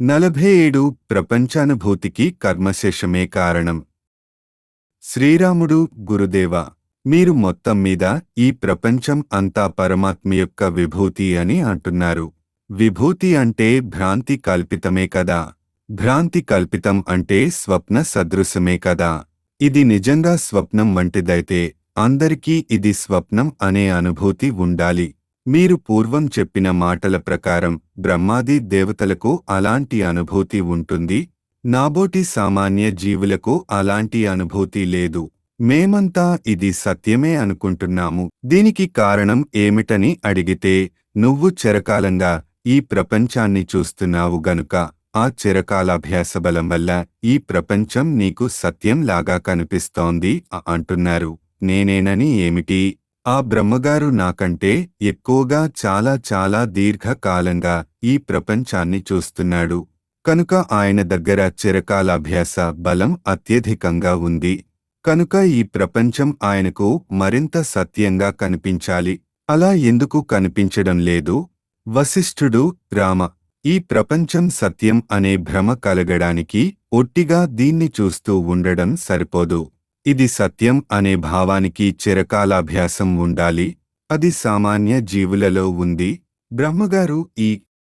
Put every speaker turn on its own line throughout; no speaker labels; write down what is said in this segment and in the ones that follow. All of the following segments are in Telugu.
47 ప్రపంచానుభూతికి కర్మశేషమే కారణం. శ్రీరాముడు గురుదేవ, మీరు మొత్తం మీద ఈ ప్రపంచం అంతా పరమాత్మ యొక్క విభూతి అని అంటున్నారు. విభూతి అంటే భ్రాంతి కల్పితమే కదా. భ్రాంతి కల్పితం అంటే స్వప్న సదృశమే కదా. ఇది నిజంగా స్వప్నం వంటిదైతే అందరికీ ఇది స్వప్నం అనే అనుభూతి ఉండాలి. మీరు పూర్వం చెప్పిన మాటల ప్రకారం బ్రహ్మాది దేవతలకు అలాంటి అనుభూతి ఉంటుంది. నాబోటి సామాన్య జీవులకు అలాంటి అనుభూతి లేదు. మేమంతా ఇది సత్యమే అనుకుంటున్నాము. దీనికి కారణం ఏమిటని అడిగితే, నువ్వు చిరకాలంగా ఈ ప్రపంచాన్ని చూస్తున్నావు గనుక ఆ చిరకాలాభ్యాసబలం వల్ల ఈ ప్రపంచం నీకు సత్యం లాగా కనిపిస్తోంది అంటున్నారు. నేనేనని ఏమిటి? ఆ బ్రహ్మగారు నాకంటే ఎక్కువగా చాలా చాలా దీర్ఘకాలంగా ఈ ప్రపంచాన్ని చూస్తున్నాడు కనుక ఆయన దగ్గర చిరకాలాభ్యాస బలం అత్యధికంగా ఉంది. కనుక ఈ ప్రపంచం ఆయనకు మరింత సత్యంగా కనిపించాలి. అలా ఎందుకు కనిపించడం లేదు? వశిష్ఠుడు, రామ, ఈ ప్రపంచం సత్యం అనే భ్రమ కలగడానికి ఒట్టిగా దీన్ని చూస్తూ ఉండడం సరిపోదు. ఇది సత్యం అనే భావానికి చిరకాలాభ్యాసం ఉండాలి. అది సామాన్య జీవులలో ఉంది. బ్రహ్మగారు ఈ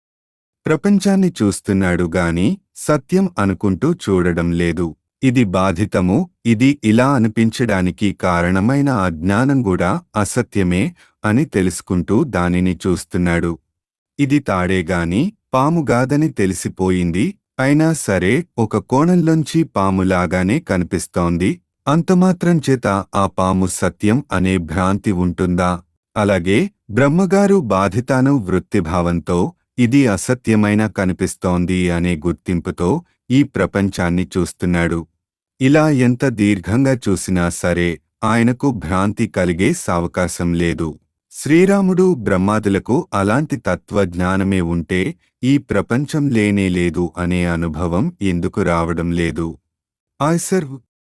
ప్రపంచాన్ని చూస్తున్నాడు గాని సత్యం అనుకుంటూ చూడడం లేదు. ఇది బాధితము. ఇది ఇలా అనిపించడానికి కారణమైన అజ్ఞానం కూడా అసత్యమే అని తెలుసుకుంటూ దానిని చూస్తున్నాడు. ఇది తాడేగాని పాముగాదని తెలిసిపోయింది. అయినా సరే ఒక కోణంలోంచి పాములాగానే కనిపిస్తోంది. అంతమాత్రం చేత ఆ పాము సత్యం అనే భ్రాంతి ఉంటుందా? అలాగే బ్రహ్మగారు బాధితాను వృత్తిభావంతో ఇది అసత్యమైన కనిపిస్తోంది అనే గుర్తింపుతో ఈ ప్రపంచాన్ని చూస్తున్నాడు. ఇలా ఎంత దీర్ఘంగా చూసినా సరే ఆయనకు భ్రాంతి కలిగే సావకాశం లేదు. శ్రీరాముడు బ్రహ్మాదులకు అలాంటి తత్వజ్ఞానమే ఉంటే ఈ ప్రపంచం లేనేలేదు అనే అనుభవం ఎందుకు రావడం లేదు? ఆయ్సర్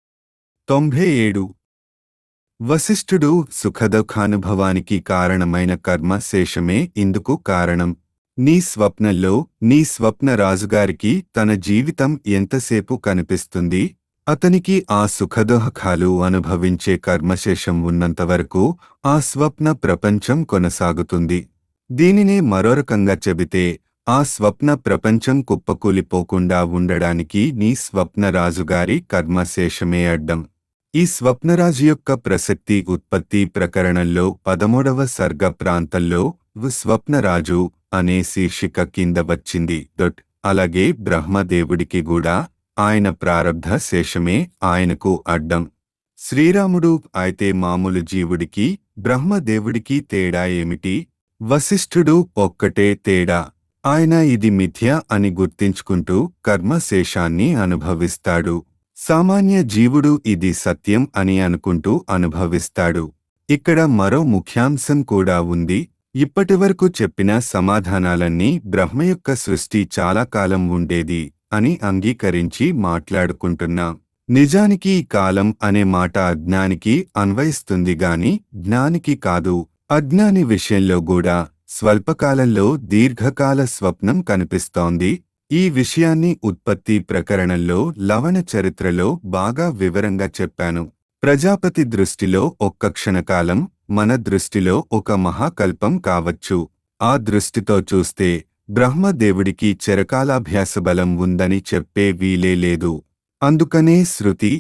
97 వశిష్ఠుడు సుఖదుఖానుభవానికి కారణమైన కర్మ శేషమే ఇందుకు కారణం. నీ స్వప్నంలో నీ స్వప్న రాజుగారికి తన జీవితం ఎంతసేపు కనిపిస్తుంది? అతనికి ఆ సుఖదుఖాలు అనుభవించే కర్మశేషం ఉన్నంతవరకు ఆ స్వప్న ప్రపంచం కొనసాగుతుంది. దీనినే మరోరకంగా చెబితే ఆ స్వప్న ప్రపంచం కుప్పకూలిపోకుండా ఉండడానికి నీ స్వప్నరాజుగారి కర్మశేషమే అడ్డం. ఈ స్వప్నరాజు యొక్క ప్రసక్తి ఉత్పత్తి ప్రకరణంలో 13వ సర్గ ప్రాంతంలో స్వప్నరాజు అనే శీర్షిక కింద వచ్చింది. అలాగే బ్రహ్మదేవుడికి కూడా ఆయన ప్రారబ్ధ శేషమే ఆయనకు అడ్డం. శ్రీరాముడు అయితే మామూలు జీవుడికి బ్రహ్మదేవుడికి తేడా ఏమిటి? వశిష్ఠుడు ఒక్కటే తేడా. ఆయన ఇది మిథ్య అని గుర్తించుకుంటూ కర్మశేషాన్ని అనుభవిస్తాడు. సామాన్య జీవుడు ఇది సత్యం అని అనుకుంటూ అనుభవిస్తాడు. ఇక్కడ మరో ముఖ్యాంశం కూడా ఉంది. ఇప్పటివరకు చెప్పిన సమాధానాలన్నీ బ్రహ్మ యొక్క సృష్టి చాలా కాలం ఉండేది అని అంగీకరించి మాట్లాడుకుంటున్నాం. నిజానికి ఈ కాలం అనే మాట అజ్ఞానికి అన్వయిస్తుంది గాని జ్ఞానికి కాదు. అజ్ఞాని విషయంలో కూడా స్వల్పకాలంలో దీర్ఘకాల స్వప్నం కనిపిస్తోంది. ఈ విషయాన్ని ఉత్పత్తి ప్రకరణంలో లవణ చరిత్రలో బాగా వివరంగా చెప్పాను. ప్రజాపతి దృష్టిలో ఒక్క క్షణకాలం మన దృష్టిలో ఒక మహాకల్పం కావచ్చు. ఆ దృష్టితో చూస్తే బ్రహ్మదేవుడికి చిరకాలాభ్యాసబలం ఉందని చెప్పే వీలే లేదు. అందుకనే శృతి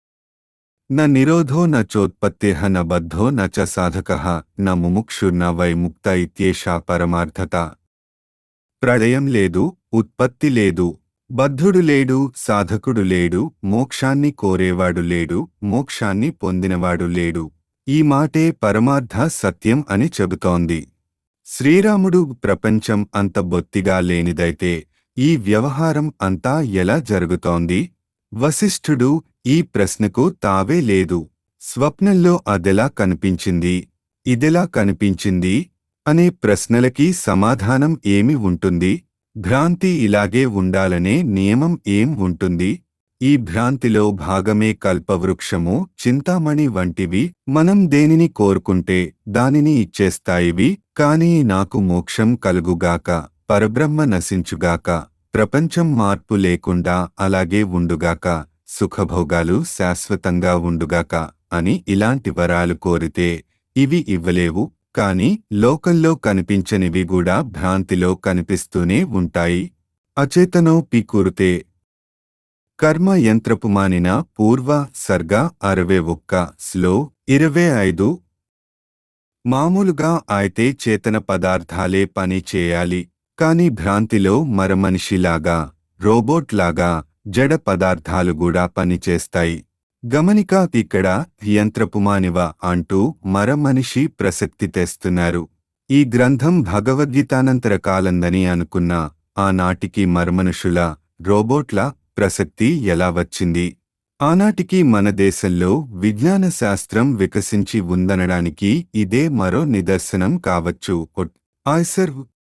న నిరోధో న చోత్పత్తేః న బద్ధో న చ సాధకః న ముముక్షుర్న వై ముక్త ఇత్యేషా పరమార్థత. ప్రళయం లేదు, ఉత్పత్తి లేదు, బద్ధుడు లేడు, సాధకుడు లేడు, మోక్షాన్ని కోరేవాడు లేడు, మోక్షాన్ని పొందినవాడు లేడు. ఈ మాటే పరమార్థ సత్యం అని చెబుతోంది. శ్రీరాముడు ప్రపంచం అంత బొత్తిగా లేనిదైతే ఈ వ్యవహారం అంతా ఎలా జరుగుతోంది? వశిష్ఠుడు ఈ ప్రశ్నకు తావే లేదు. స్వప్నంలో అదెలా కనిపించింది, ఇదెలా కనిపించింది అనే ప్రశ్నలకి సమాధానం ఏమి ఉంటుంది? భ్రాంతి ఇలాగే ఉండాలనే నియమం ఏం ఉంటుంది? ఈ భ్రాంతిలో భాగమే కల్పవృక్షము, చింతామణి వంటివి. మనం దేనిని కోరుకుంటే దానిని ఇచ్చేస్తాయివి. కాని నాకు మోక్షం కలుగుగాక, పరబ్రహ్మ నశించుగాక ప్రపంచం మార్పు లేకుండా అలాగే ఉండుగాక, సుఖభోగాలు శాశ్వతంగా ఉండుగాక అని ఇలాంటి వరాలు కోరితే ఇవి ఇవ్వలేవు. కాని లోకంలో కనిపించనివి కూడా భ్రాంతిలో కనిపిస్తూనే ఉంటాయి. అచేతనోపి కురుతే కర్మ యంత్రపు మానిన పూర్వ సర్గ 61 స్లో 25. మామూలుగా అయితే చేతన పదార్థాలే పని చేయాలి. కాని భ్రాంతిలో మరమనిషిలాగా, రోబోట్లాగా జడ పదార్థాలు కూడా పనిచేస్తాయి. గమనిక, ఇక్కడ యంత్రపుమానివ అంటూ మరమనిషి ప్రసక్తి తెస్తున్నారు. ఈ గ్రంథం భగవద్గీతానంతర కాలందని అనుకున్న ఆనాటికి మరమనుషుల, రోబోట్ల ప్రసక్తి ఎలా వచ్చింది? ఆనాటికి మన దేశంలో విజ్ఞాన శాస్త్రం వికసించి ఉందనడానికి ఇదే మరో నిదర్శనం కావచ్చు. ఆయ్సర్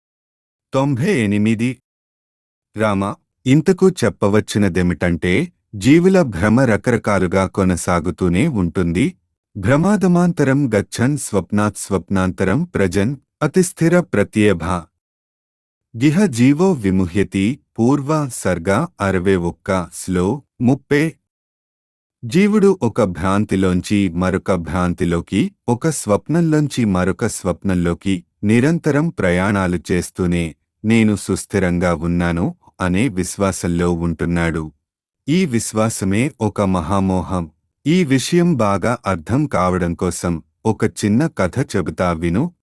98. రామ, ఇంతకు చెప్పవచ్చినదేమిటంటే జీవుల భ్రమ రకరకాలుగా కొనసాగుతూనే ఉంటుంది. భ్రమాదమాంతరం గచ్చన్ స్వప్నాత్ స్వప్నాంతరం ప్రజన్ అతిస్థిర ప్రత్యభ గిహ జీవో విముహ్యతి. పూర్వ సర్గ 61 స్లో 30. జీవుడు ఒక భ్రాంతిలోంచి మరొక భ్రాంతిలోకి, ఒక స్వప్నంలోంచి మరొక స్వప్నంలోకి నిరంతరం ప్రయాణాలు చేస్తూనే నేను సుస్థిరంగా ఉన్నాను అనే విశ్వాసంలో ఉంటున్నాడు. ఈ విశ్వాసమే ఒక మహామోహం. ఈ విషయం బాగా అర్థం కావడం కోసం ఒక చిన్న కథ చెబుతా విను.